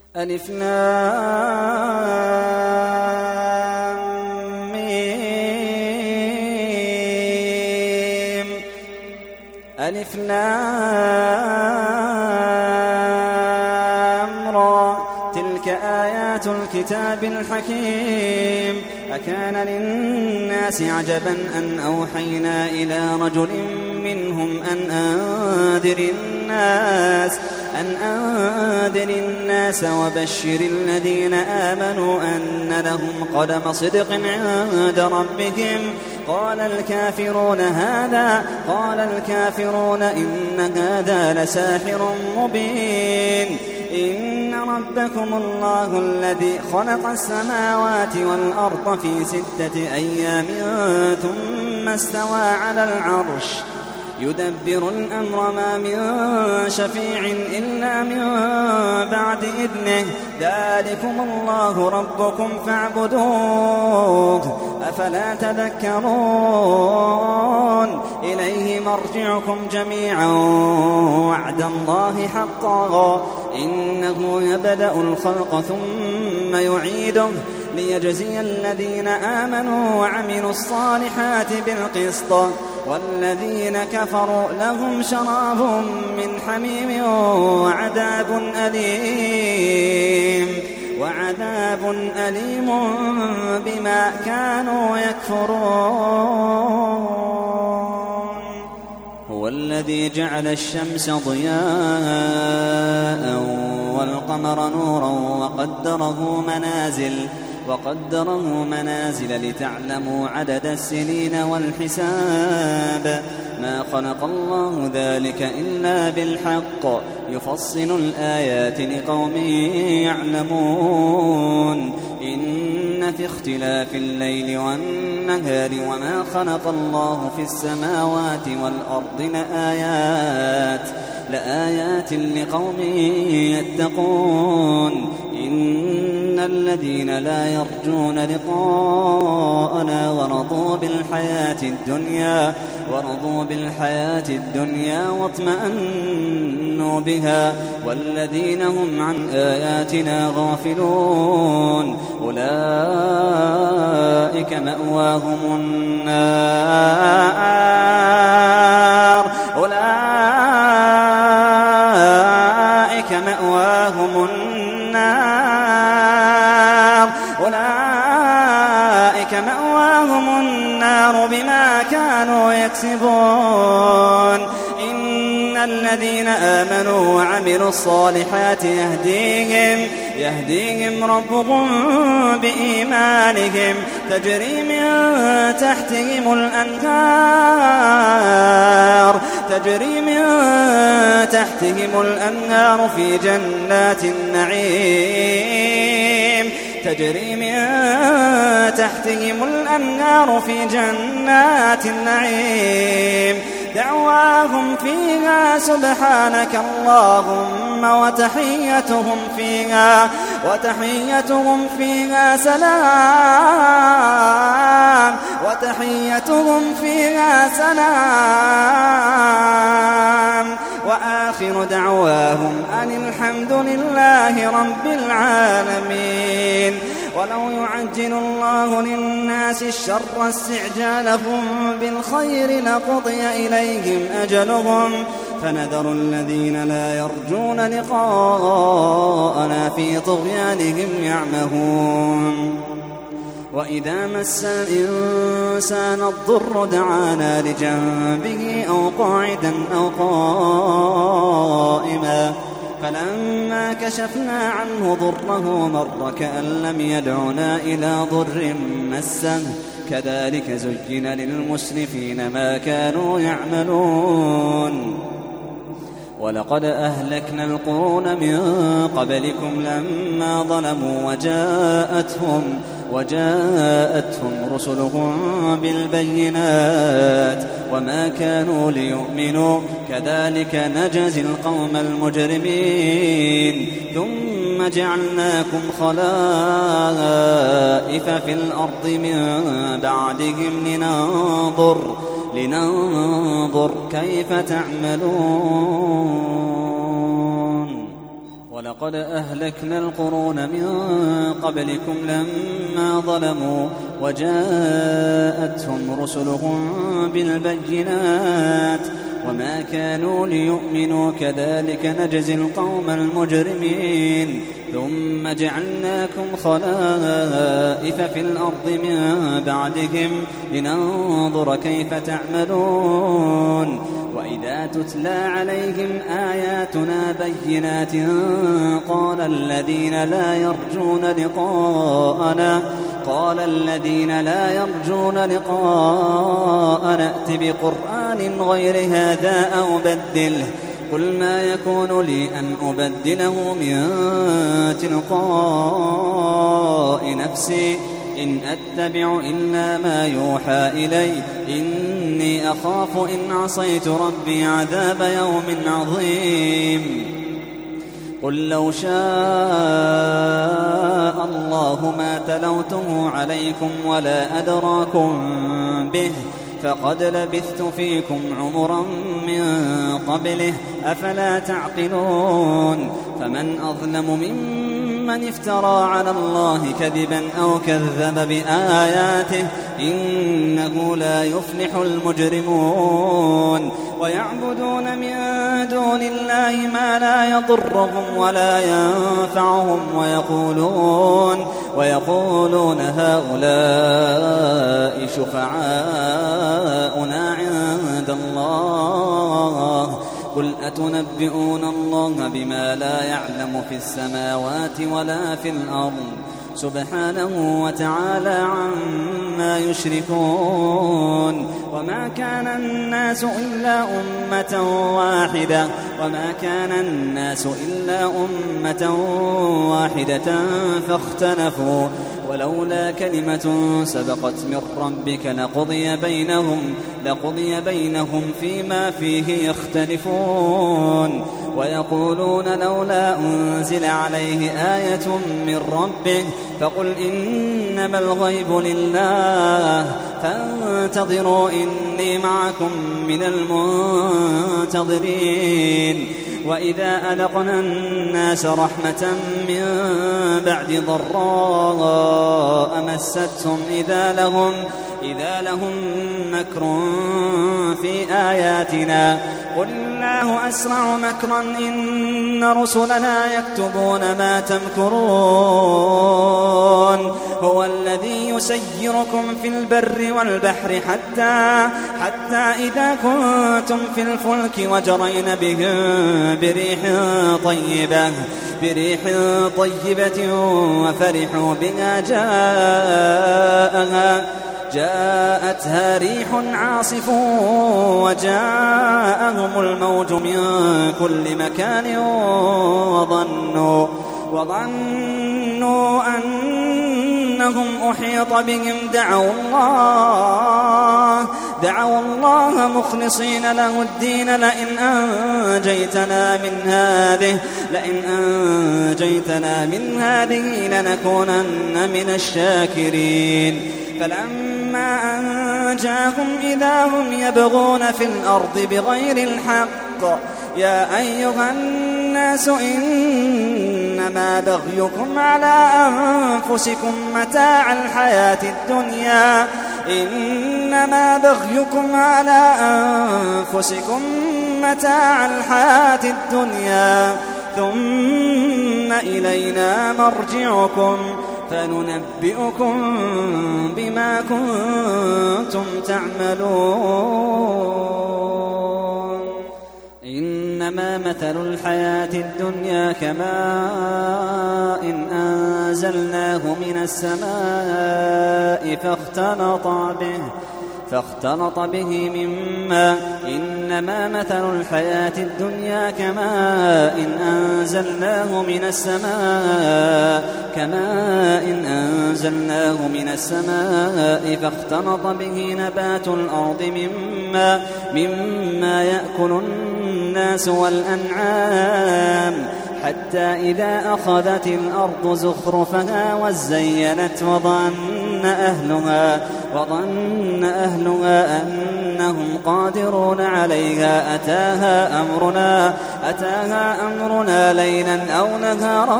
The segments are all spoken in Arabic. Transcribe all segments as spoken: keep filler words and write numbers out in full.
ألف لام ميم ألف لام را تلك آيات الكتاب الحكيم. أكان للناس عجبا أن أوحينا إلى رجل منهم أن أنذر الناس أن أنذر الناس وبشر الذين آمنوا أن لهم قدم صدق عند ربهم. قال الكافرون هذا قال الكافرون إن هذا لساحر مبين. إن ربكم الله الذي خلق السماوات والأرض في ستة أيام ثم استوى على العرش يدبر الأمر ما من شفيع إلا من بعد إذنه. ذلكم الله ربكم فاعبدوه أفلا تذكرون. إليه مرجعكم جميعا وعد الله حقا إنه يبدأ الخلق ثم يعيده ليجزي الذين آمنوا وعملوا الصالحات بالقسط والذين كفروا لهم شراب من حميم وعذاب أليم وعذاب أليم بما كانوا يكفرون. هو الذي جعل الشمس ضياء والقمر نورا وقدره منازل وقدره منازل لتعلموا عدد السنين والحساب. ما خلق الله ذلك إلا بالحق يفصل الآيات لقوم يعلمون. إن في اختلاف الليل والنهار وما خلق الله في السماوات والأرض لآيات لآيات لقوم يتقون. إن الذين لا يرجون لقاءنا ورضوا بالحياة الدنيا ورضوا بالحياة الدنيا واطمأنوا بها والذين هم عن آياتنا غافلون أولئك مأواهم النار أولئك مأواهم النار أولئك مأواهم النار بما كانوا يكسبون. إن الذين آمنوا وعملوا الصالحات يهديهم يهديهم ربهم بإيمانهم تجري من تحتهم الأنهار تجري من تحتهم الأنهار في جنات النعيم تجري من تحتهم الأنهار في جنات النعيم دعواهم فيها سبحانك اللهم وتحيتهم فيها وتحيتهم فيها سلام وتحيتهم فيها سلام وآخر دعواهم أن الحمد لله رب العالمين. ولو يعجل الله للناس الشر استعجالهم بالخير لقضي إليهم أجلهم فنذر الذين لا يرجون لقاءنا في طغيانهم يعمهون. وإذا مس الإنسان الضر دعانا لجنبه أو قاعدا أو قائما فلما كشفنا عنه ضره مر كأن لم يدعنا إلى ضر مسه كذلك زين للمسرفين ما كانوا يعملون. ولقد أهلكنا القرون من قبلكم لما ظلموا وجاءتهم وجاءتهم رسلهم بالبينات وما كانوا ليؤمنوا كذلك نجزي القوم المجرمين. ثم جعلناكم خلائف في الأرض من بعدهم لننظر لننظر كيف تعملون. ولقد أهلكنا القرون من قبلكم لما ظلموا وجاءتهم رسلهم بالبينات وما كانوا ليؤمنوا كذلك نجزي القوم المجرمين ثم جعلناكم خلائف في الأرض من بعدهم لننظر كيف تعملون وإذا تتلى عليهم آياتنا بينات قال الذين لا يرجون لقاءنا قال الذين لا يرجون لقاءنا ائت بقرآن غير هذا أو بدله قل ما يكون لي أن أبدله من تلقاء نفسي إن أتبع إلا ما يوحى إلي إني أخاف إن عصيت ربي عذاب يوم عظيم قل لو شاء الله ما تلوته عليكم ولا أدراكم به فقد لبثت فيكم عمرا من قبله أفلا تعقلون فمن أظلم ممن افترى على الله كذبا أو كذب بآياته إنه لا يفلح المجرمون ويعبدون من دون الله ما لا يضرهم ولا ينفعهم ويقولون ويقولون هؤلاء شفعاؤنا عند الله قل أتنبئون الله بما لا يعلم في السماوات ولا في الأرض سبحانه وتعالى عما يشركون وما كان الناس إلا أمة واحدة وما كان الناس إلا أمة واحدة فاختلفوا ولولا كلمة سبقت من ربك لقضي بينهم لقضي بينهم فيما فيه يختلفون ويقولون لولا أنزل عليه آية من ربه فقل إنما الغيب لله فانتظروا إني معكم من المنتظرين وإذا أذقنا الناس رحمة من بعد ضراء مستهم إذا لهم إذا لهم مكر في آياتنا قل الله أسرع مكرا إن رسلنا يكتبون ما تمكرون هو الذي يسيركم في البر والبحر حتى حتى إذا كنتم في الفلك وجرين بهم بريح طيبة بريح طيبة وفرحوا بها جاءها جاءتها ريح عاصف وجاءهم الموج من كل مكان وظنوا وظنوا أنهم أحيط بهم دعوا الله دعوا الله مخلصين له الدين لئن أنجيتنا من هذه لئن أنجيتنا من هذه لنكونن من الشاكرين فلما أنجاهم إذا هم يبغون في الأرض بغير الحق يا أيها الناس إنما بغيكم على أنفسكم متاع الحياة الدنيا إنما بغيكم على أنفسكم متاع الحياة الدنيا ثم إلينا مرجعكم فننبئكم بما كنتم تعملون إنما مثل الحياة الدنيا كماء إن أنزلناه من السماء فاختلط به فاختلط به مما إنما مثل الحياة الدنيا كماء إن أنزلناه من السماء كماء إن أنزلناه من السماء فاختلط به نبات الأرض مما مما يأكل الناس والأنعام حتى إذا أخذت الأرض زخرفها وزينت وظن أهلها وظن أهلها أنهم قادرون عليها أتاها أمرنا, أتاها أمرنا ليلا أو نهارا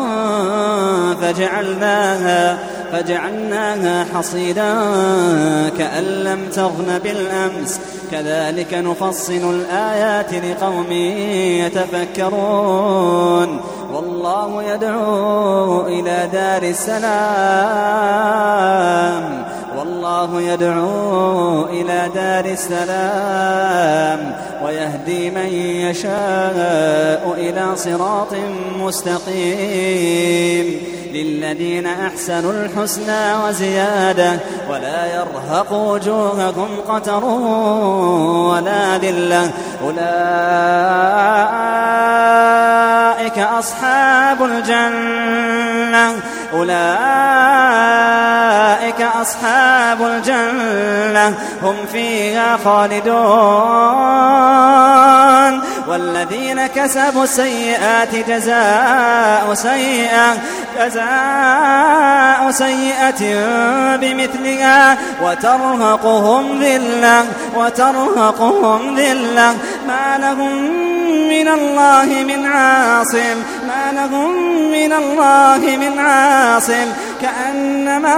فجعلناها, فجعلناها حصيدا كأن لم تغن بالأمس كذلك نفصل الآيات لقوم يتفكرون والله يدعو إلى دار السلام والله يدعو إلى دار السلام ويهدي من يشاء إلى صراط مستقيم للذين أحسنوا الحسنى وزيادة ولا يرهق وجوههم قتر ولا ذلة أولئك أصحاب الجنة أولئك أصحاب الجنة هم فيها خالدون والذين كسبوا السيئات جزاء سيئة جزاء سيئة بمثلها وترهقهم ذلة وترهقهم ذلة ما لهم من الله من عاصم ما لهم من الله من عاصم كأنما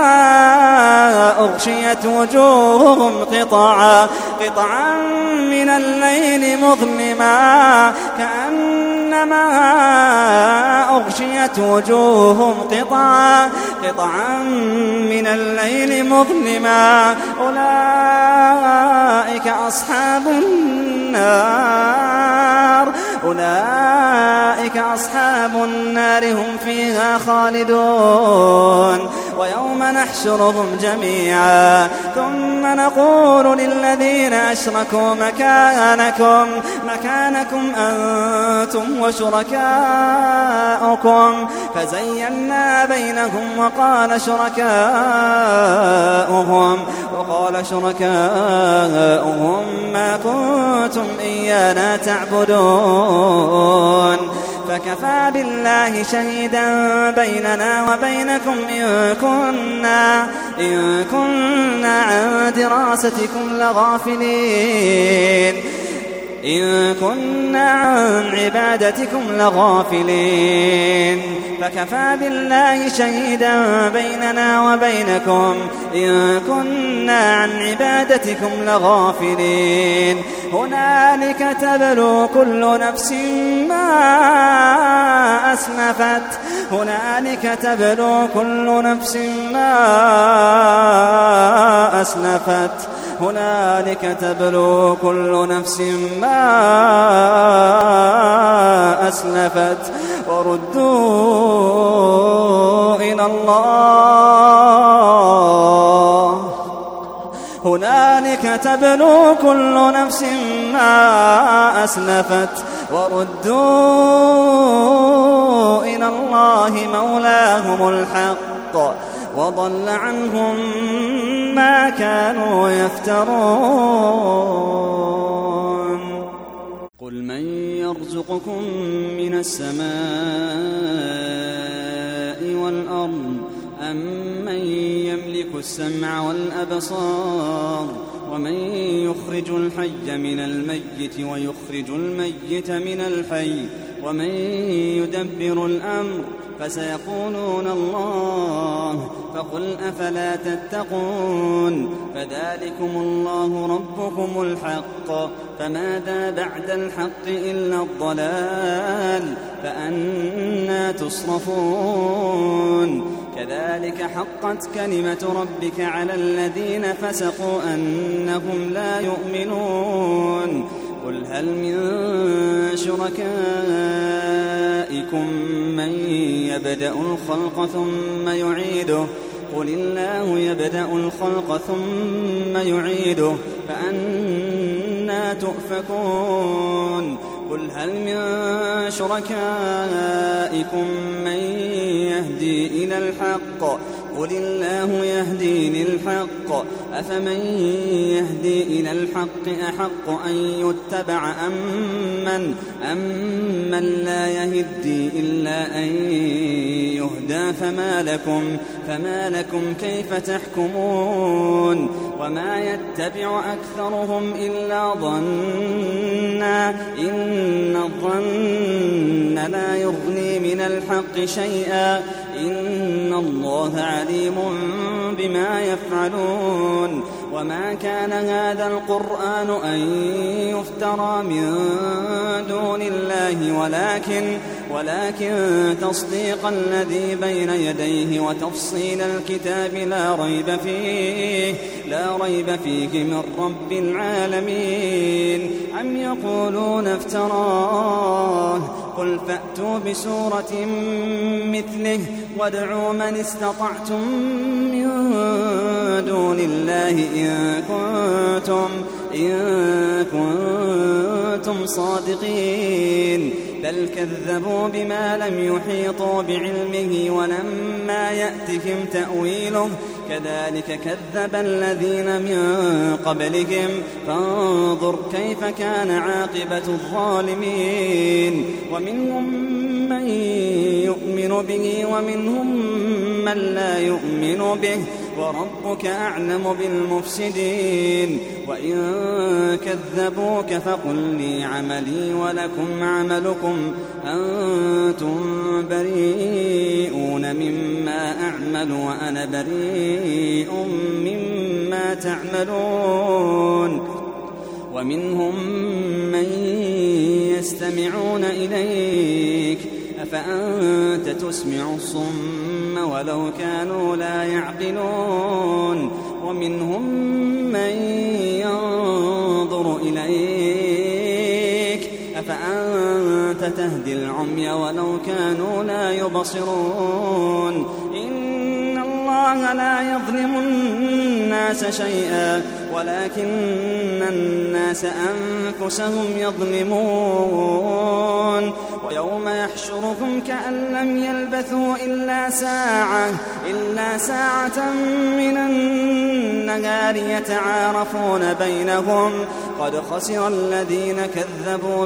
أغشيت وجوههم قطعا قطعا من الليل مظلما كأنما أغشيت وجوههم قطعا قطعا من الليل مظلما أولئك أصحاب النار أولئك أصحاب النار هم فيها خالدون ويوم نحشرهم جميعا ثم نقول للذين أشركوا مكانكم مكانكم أنتم وشركاؤكم فزينا بينهم وقال شركاؤهم وقال شركاؤهم ما كنتم إيانا تعبدون فكفى بالله شهيدا بيننا وبينكم إن كنا, إن كنا عن دراستكم لغافلين إن كنا عن عبادتكم لغافلين فكفى بالله شهيدا بيننا وبينكم إن كنا عن عبادتكم لغافلين هنالك تبلو كل نفس ما أسلفت هنالك تبلو كل نفس ما أسلفت هنالك تبلو كل نفس ما أسلفت وردوا إلى الله هنالك تبلو كل نفس ما أسلفت وردوا إلى الله مولاهم الحق وضل عنهم ما كانوا يفترون قل من يرزقكم من السماء والأرض أم من يملك السمع والأبصار ومن يخرج الحي من الميت ويخرج الميت من الحي ومن يدبر الأمر فسيقولون الله فقل أفلا تتقون فذلكم الله ربكم الحق فماذا بعد الحق إلا الضلال فأنى تصرفون كذلك حقت كلمة ربك على الذين فسقوا أنهم لا يؤمنون قل هل من شركائكم من يبدأ الخلق ثم يعيده قل الله يبدأ الخلق ثم يعيده فأنى تؤفكون قل هل من شركائكم من يهدي إلى الحق قل الله يهدي للحق أفمن يهدي إلى الحق أحق أن يتبع أم من, أم من لا يهدي إلا أن يهدى إلينا فما لكم, فما لكم كيف تحكمون وما يتبع أكثرهم إلا ظنا إن الظن لا يغني من الحق شيئا إن الله عليم بما يفعلون وما كان هذا القرآن أن يفترى من دون الله ولكن, ولكن تصديق الذي بين يديه وتفصيل الكتاب لا ريب فيه, لا ريب فيه من رب العالمين أم يقولون افتراه قل فأتوا بسورة مثله وادعوا من استطعتم من دون الله إن كنتم, إن كنتم صادقين بل كذبوا بما لم يحيطوا بعلمه ولما يأتهم تأويله كذلك كذب الذين من قبلهم فانظر كيف كان عاقبة الظالمين ومنهم من يؤمن به ومنهم من لا يؤمن به وربك أعلم بالمفسدين وإن كذبوك فقل لي عملي ولكم عملكم أنتم بريئون مما أعمل وأنا بريء مما تعملون ومنهم من يستمعون إليك أفأنت تسمع الصم ولو كانوا لا يعقلون ومنهم من ينظر إليك أفأنت تهدي العمي ولو كانوا لا يبصرون إن الله لا يظلم الناس شيئا ولكن الناس أنفسهم يظلمون ويوم يحشرهم كأن لم يلبثوا إلا ساعة, إلا ساعة من النهار يتعارفون بينهم قد خسر الذين كذبوا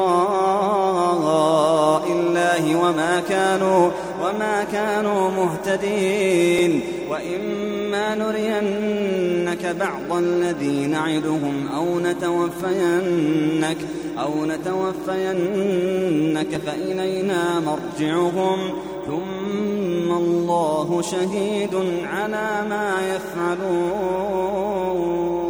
بلقاء الله وما كانوا, وما كانوا مهتدين وإما نرينك بعض الذي نعدهم أو نتوفينك, أو نتوفينك فإلينا مرجعهم ثم الله شهيد على ما يفعلون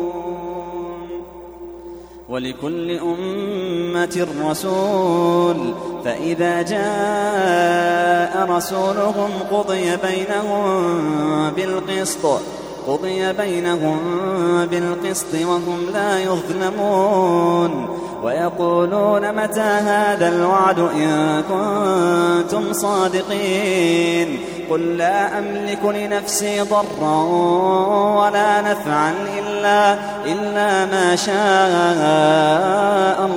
ولكل أمة رسول فإذا جاء رسولهم قضي بينهم بالقسط قضي بينهم بالقسط وهم لا يظلمون ويقولون متى هذا الوعد إن كنتم صادقين قل لا أملك لنفسي ضرا ولا نفعا إلا, إلا ما شاء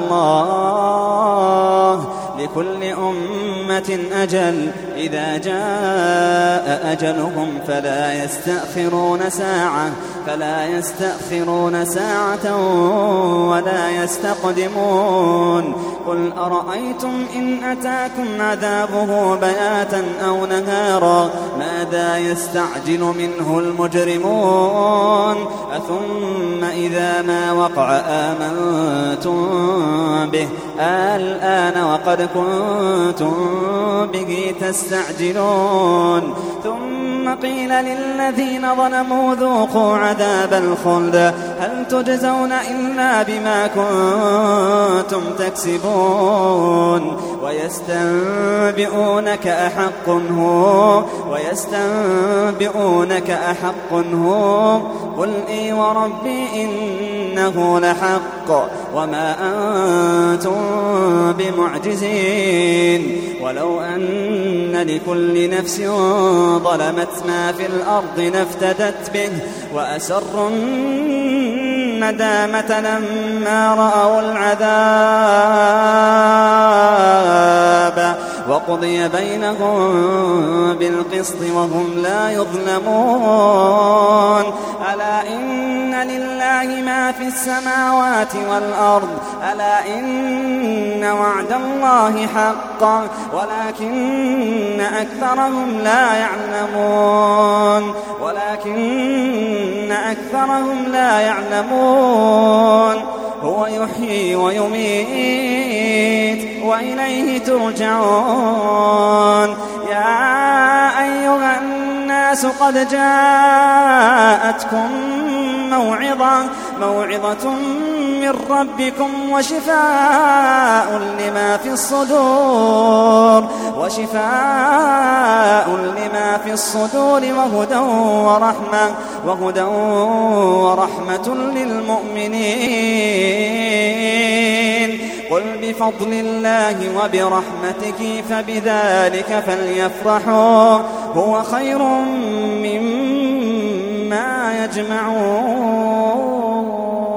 الله لكل أمة أجل إذا جاء أجلهم فلا يستأخرون ساعة فلا يستأخرون ساعة ولا يستقدمون قل أرأيتم إن أتاكم عذابه بياتا أو نهارا ماذا يستعجل منه المجرمون أثم إذا ما وقع آمنتم به الآن وقد كنتم به تستعجلون ثم قيل للذين ظلموا ذوقوا عذاب الخلد هل تجزون إلا بما كنتم تكسبون ويستنبئونك أحق هو ويستنبئونك أحق هو قل إي وربي إنه لحق وما أنتم بمعجزين ولو أن لكل نفس ظلمت ما في الأرض لافتدت به وأسروا الندامة لما رأوا العذاب وقضي بينهم بالقسط وهم لا يظلمون ألا إن لله ما في السماوات والأرض ألا إن وعد الله حق ولكن أكثرهم لا يعلمون ولكن أكثرهم لا يعلمون هو يحيي ويميت وإليه ترجعون يا أيها الناس قد جاءتكم موعظة موعظة من ربكم وشفاء لما في الصدور وشفاء لما في الصدور وهدى ورحمة وهدى ورحمة للمؤمنين قل بفضل الله وبرحمته فبذلك فليفرحوا هو خير مما يجمعون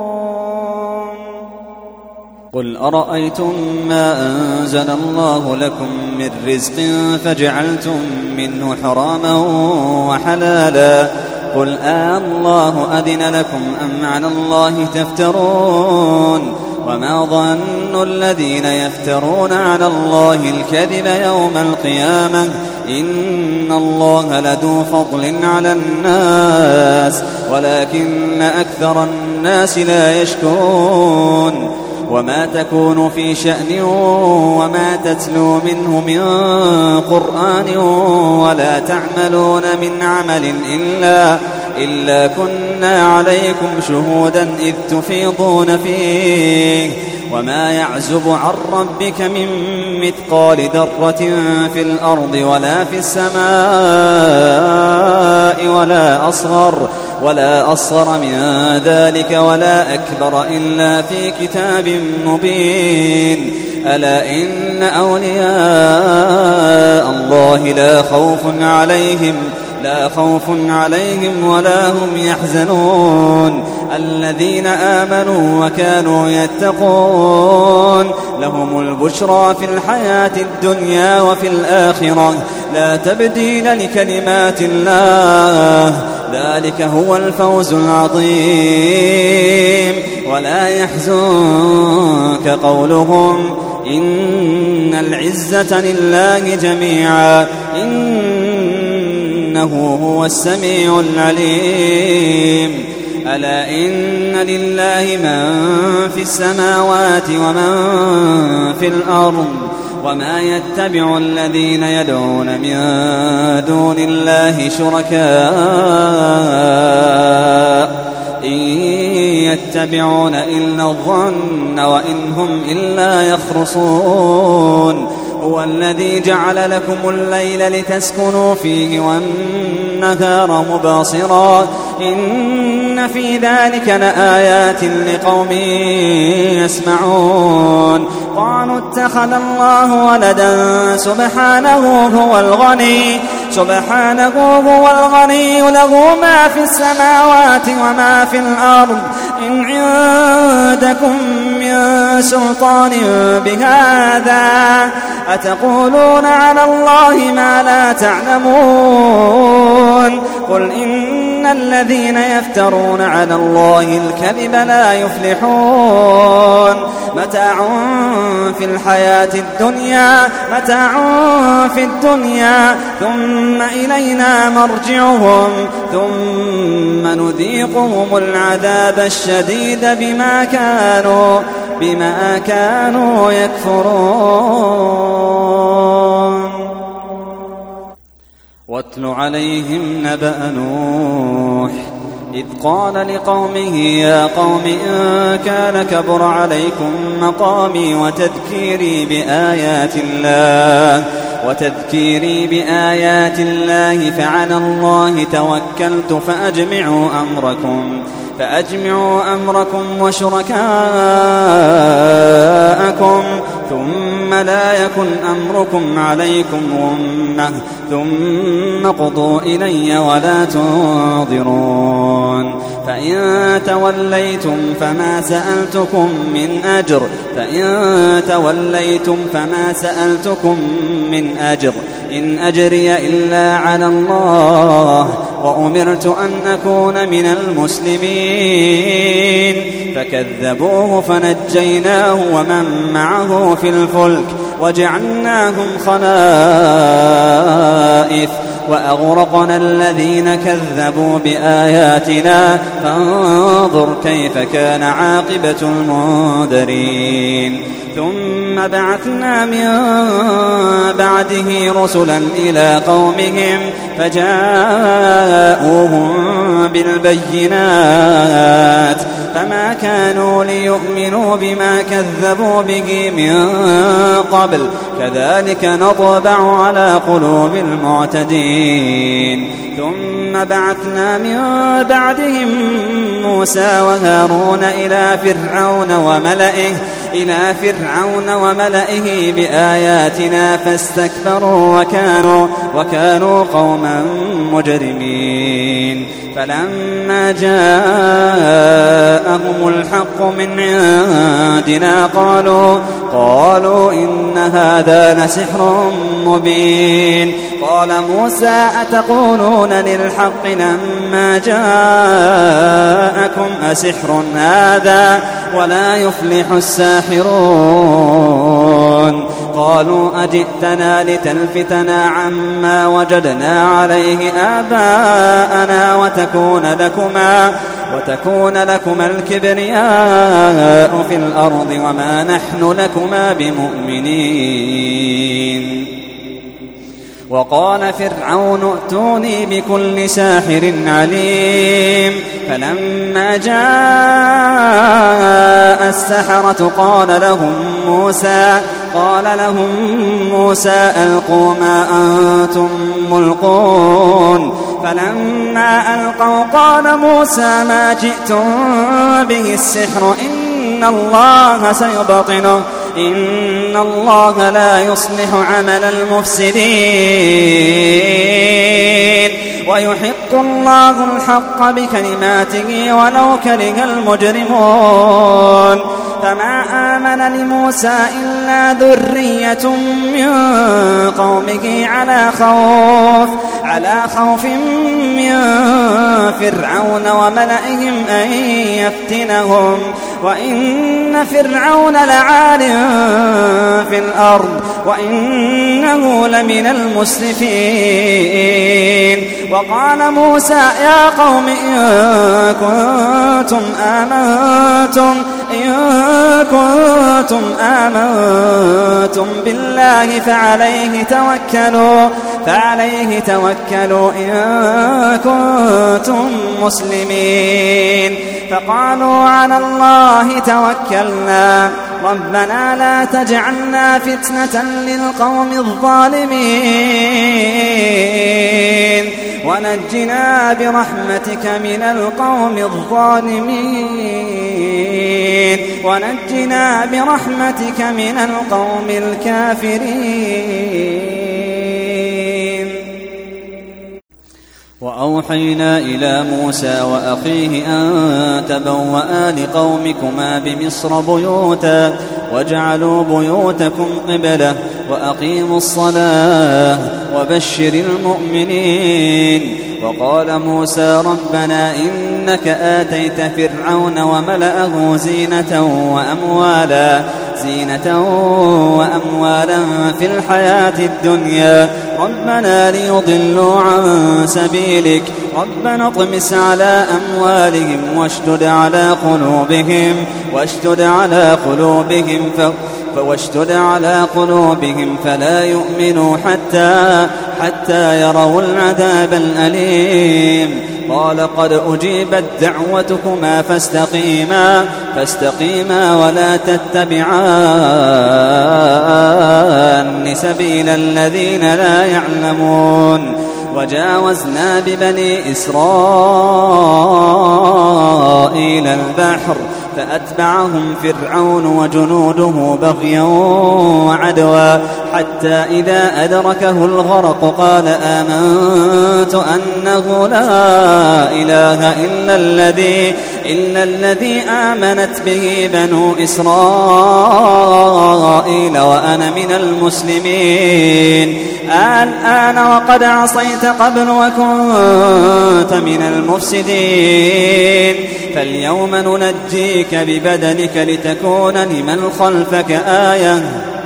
قل أرأيتم ما أنزل الله لكم من رزق فجعلتم منه حراما وحلالا قل آه الله أذن لكم أم على الله تفترون وما ظن الذين يفترون على الله الكذب يوم القيامة إن الله لذو فضل على الناس ولكن أكثر الناس لا يشكرون وما تكون في شأن وما تتلو منه من قرآن ولا تعملون من عمل إلا, إلا كنا عليكم شهودا إذ تفيضون فيه وما يعزب عن ربك من مثقال ذرة في الأرض ولا في السماء ولا أصغر ولا أصغر من ذلك ولا أكبر إلا في كتاب مبين ألا إن أولياء الله لا خوف عليهم لا خوف عليهم ولا هم يحزنون الذين آمنوا وكانوا يتقون لهم البشرى في الحياة الدنيا وفي الآخرة لا تبديل لكلمات الله ذلك هو الفوز العظيم ولا يحزنك قولهم إن العزة لله جميعا إنه هو السميع العليم ألا إن لله من في السماوات ومن في الأرض وما يتبع الذين يدعون من دون الله شركاء إن يتبعون إلا الظن وإن هم إلا يخرصون هو الذي جعل لكم الليل لتسكنوا فيه والنهار مبصرا إن في ذلك لآيات لقوم يسمعون قالوا اتخذ الله ولدا سبحانه هو الغني سبحانه هو الغني له ما في السماوات وما في الأرض إن عندكم من سلطان بهذا أتقولون على الله ما لا تعلمون قل إن الذين يفترون على الله الكذب لا يفلحون متاع في الحياة الدنيا متاع في الدنيا ثم إلينا مرجعهم ثم نذيقهم العذاب الشديد بما كانوا بما كانوا يكفرون واتل عليهم نبأ نوح إذ قال لقومه يا قوم إن كان كبر عليكم مقامي وتذكيري بآيات الله وتذكيري بآيات الله فعلى الله توكلت فأجمعوا أمركم فأجمعوا أمركم وشركاءكم ثم لا يكن أمركم عليكم غمة ثم قضوا إلي ولا تنظرون فإن توليتم فما سألتكم من أجر فإن توليتم فما سألتكم من أجر إن أجري إلا على الله وأمرت أن أكون من المسلمين فكذبوه فنجيناه ومن معه في الفلك وجعلناهم خلائف وأغرقنا الذين كذبوا بآياتنا فانظر كيف كان عاقبة المنذرين ثم بعثنا من بعده رسلا إلى قومهم فجاءوهم بالبينات فما كانوا ليؤمنوا بما كذبوا به من قبل كذلك نطبع على قلوب المعتدين ثم بعثنا من بعدهم موسى وهارون إلى فرعون وملئه إلى فرعون وملئه بآياتنا فاستكبروا وكانوا, وكانوا قوما مجرمين فلما جاءهم الحق من عندنا قالوا, قالوا إن هذا لسحر مبين قال موسى أتقولون للحق لما جاءكم أسحر هذا ولا يفلح الساحرون قالوا أجئتنا لتلفتنا عما وجدنا عليه آباءنا وتكون لكما, وتكون لكما الكبرياء في الأرض وما نحن لكما بمؤمنين وقال فرعون ائتوني بكل ساحر عليم فلما جاء السحرة قال لهم موسى قال لهم موسى ألقوا ما أنتم ملقون فلما ألقوا قال موسى ما جئتم به السحر إن الله سيبطنه إن الله لا يصلح عمل المفسدين ويحق الله الحق بكلماته ولو كره المجرمون فما آمن لموسى إلا ذرية من قومه على خوف على خوف من فرعون وملئهم أن يفتنهم وإن فرعون لعال في الأرض وإنه لمن المسرفين وقال موسى يا قوم إن كنتم آمنتم إن كنتم آمنتم بالله فعليه توكلوا فعليه توكلوا إن كنتم مسلمين فقالوا على الله توكلنا ربنا لا تجعلنا فتنة للقوم الظالمين ونجنا برحمتك من القوم الظالمين ونجنا برحمتك من القوم الكافرين وأوحينا إلى موسى وأخيه أن تبوأ لقومكما بمصر بيوتا واجعلوا بيوتكم قبلة وأقيموا الصلاة وبشر المؤمنين وقال موسى ربنا إنك آتيت فرعون وملأه زينة وأموالا زينة وأموالا في الحياة الدنيا ربنا ليضلوا عن سبيلك ربنا اطمس على أموالهم واشدد على قلوبهم واشدد على قلوبهم ف... واشدد على قلوبهم فلا يؤمنوا حتى حتى يروا العذاب الأليم قال قد أجيبت دعوتكما فاستقيما فاستقيما ولا تتبعان سبيل الذين لا يعلمون وجاوزنا ببني إسرائيل البحر فأتبعهم فرعون وجنوده بغيا وعدوا حتى إذا أدركه الغرق قال آمنت أنه لا إله إلا الذي, إلا الذي آمنت به بنو إسرائيل وأنا من المسلمين. الآن وقد عصيت قبل وكنت من المفسدين فاليوم ننجيك ببدنك لتكون لمن خلفك آية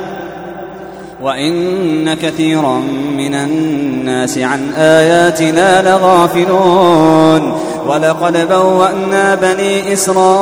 وإن كثيرا من الناس عن آياتنا لغافلون. ولقد بوأنا بني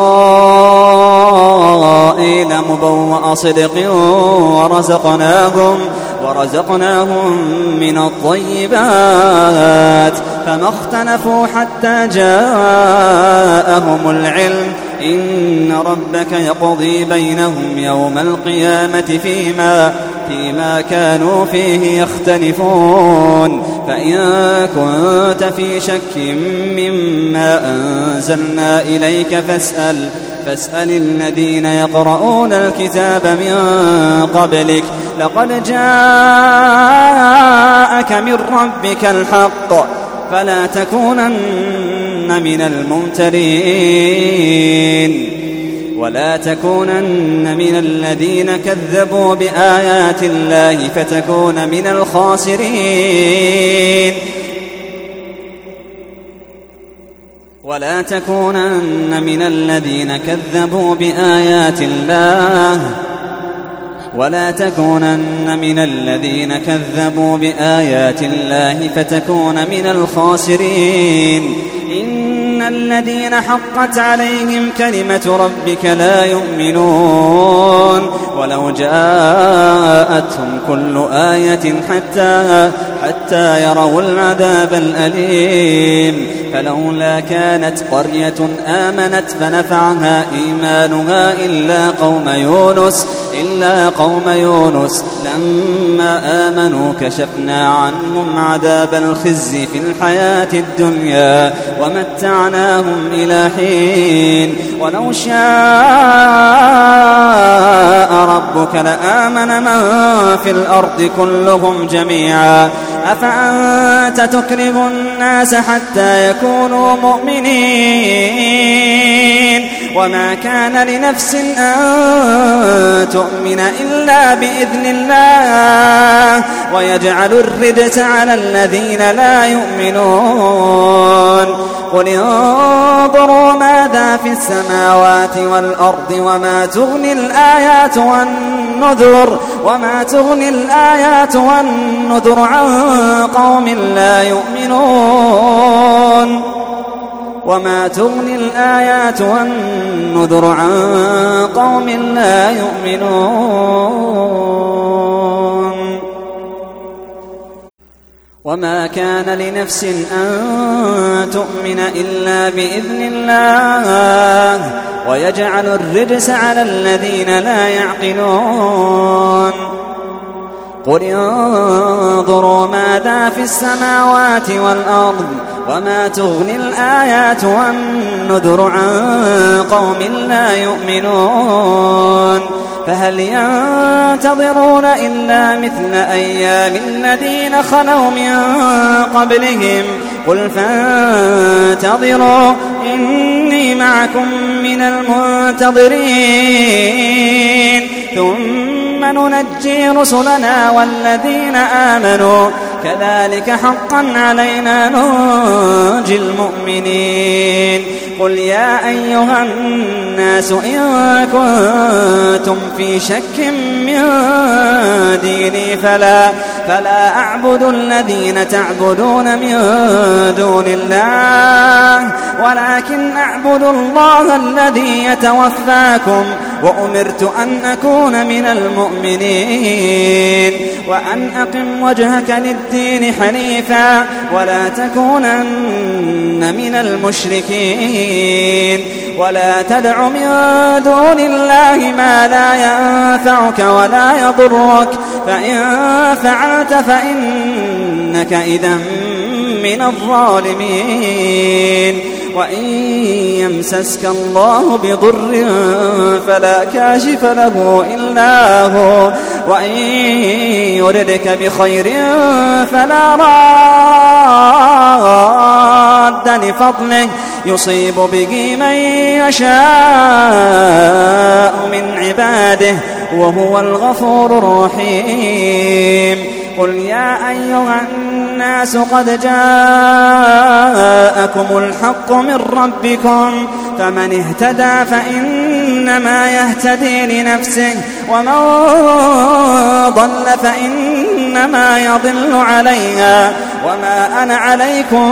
إسرائيل مبوأ صدق ورزقناهم, ورزقناهم من الطيبات فما اختلفوا حتى جاءهم العلم إن ربك يقضي بينهم يوم القيامة فيما, فيما كانوا فيه يختلفون. فإن كنت في شك مما أنزلنا إليك فاسأل, فاسأل الذين يقرؤون الكتاب من قبلك لقد جاءك من ربك الحق فلا تكونن من الممترين ولا تكونن من الذين كذبوا بآيات الله فتكون من الخاسرين ولا تكونن من الذين كذبوا بآيات الله ولا تكونن من الذين كذبوا بآيات الله فتكون من الخاسرين. إن الذين حقت عليهم كلمة ربك لا يؤمنون ولو جاءتهم كل آية حتى, حتى يروا العذاب الأليم فلولا كانت قرية آمنت فنفعها إيمانها إلا قوم يونس إلا قوم يونس لما آمنوا كشفنا عنهم عذاب الخزي في الحياة الدنيا ومتعناهم إلى حين. ولو شاء ربك لآمن من في الأرض كلهم جميعا أفأنت تكره الناس حتى يكونوا مؤمنين وما كان لنفس أن تؤمن إلا بإذن الله ويجعل الرجس على الذين لا يؤمنون. قل انظروا ماذا في السماوات والأرض وما تغني الآيات والنذر وما تغني الآيات والنذر عن قوم لا يؤمنون وما تغني الآيات والنذر عن قوم لا يؤمنون. وما كان لنفس أن تؤمن إلا بإذن الله ويجعل الرجس على الذين لا يعقلون. قل انظروا ماذا في السماوات والأرض وما تغني الآيات والنذر عن قوم لا يؤمنون. فهل ينتظرون إلا مثل أيام الذين خلوا من قبلهم قل فانتظروا إني معكم من المنتظرين ثم ننجي رسلنا والذين آمنوا كذلك حقا علينا ننجي المؤمنين. قل يا أيها الناس إن كنتم في شك من ديني فلا, فلا أعبد الذين تعبدون من دون الله ولكن أعبد الله الذي يتوفاكم وأمرت أن أكون من المؤمنين وأن أقم وجهك للدين حنيفا ولا تكونن من المشركين ولا تدع من دون الله ما لا ينفعك ولا يضرك فإن فعلت فإنك إذا من الظالمين. وإن يمسسك الله بضر فلا كاشف له إلا هو وإن يردك بخير فلا راد لفضله يصيب به من يشاء من عباده وهو الغفور الرحيم. قل يا أيها الناس قد جاءكم الحق من ربكم فمن اهتدى فإنما يهتدي لنفسه ومن ضل فإنما يضل عليها وما أنا عليكم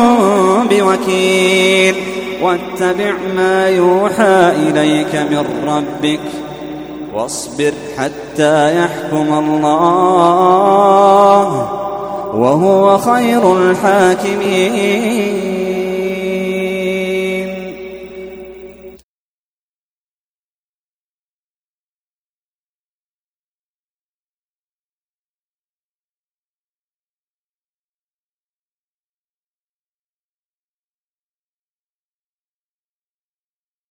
بوكيل. واتبع ما يوحى إليك من ربك واصبر حتى يحكم الله وهو خير الحاكمين.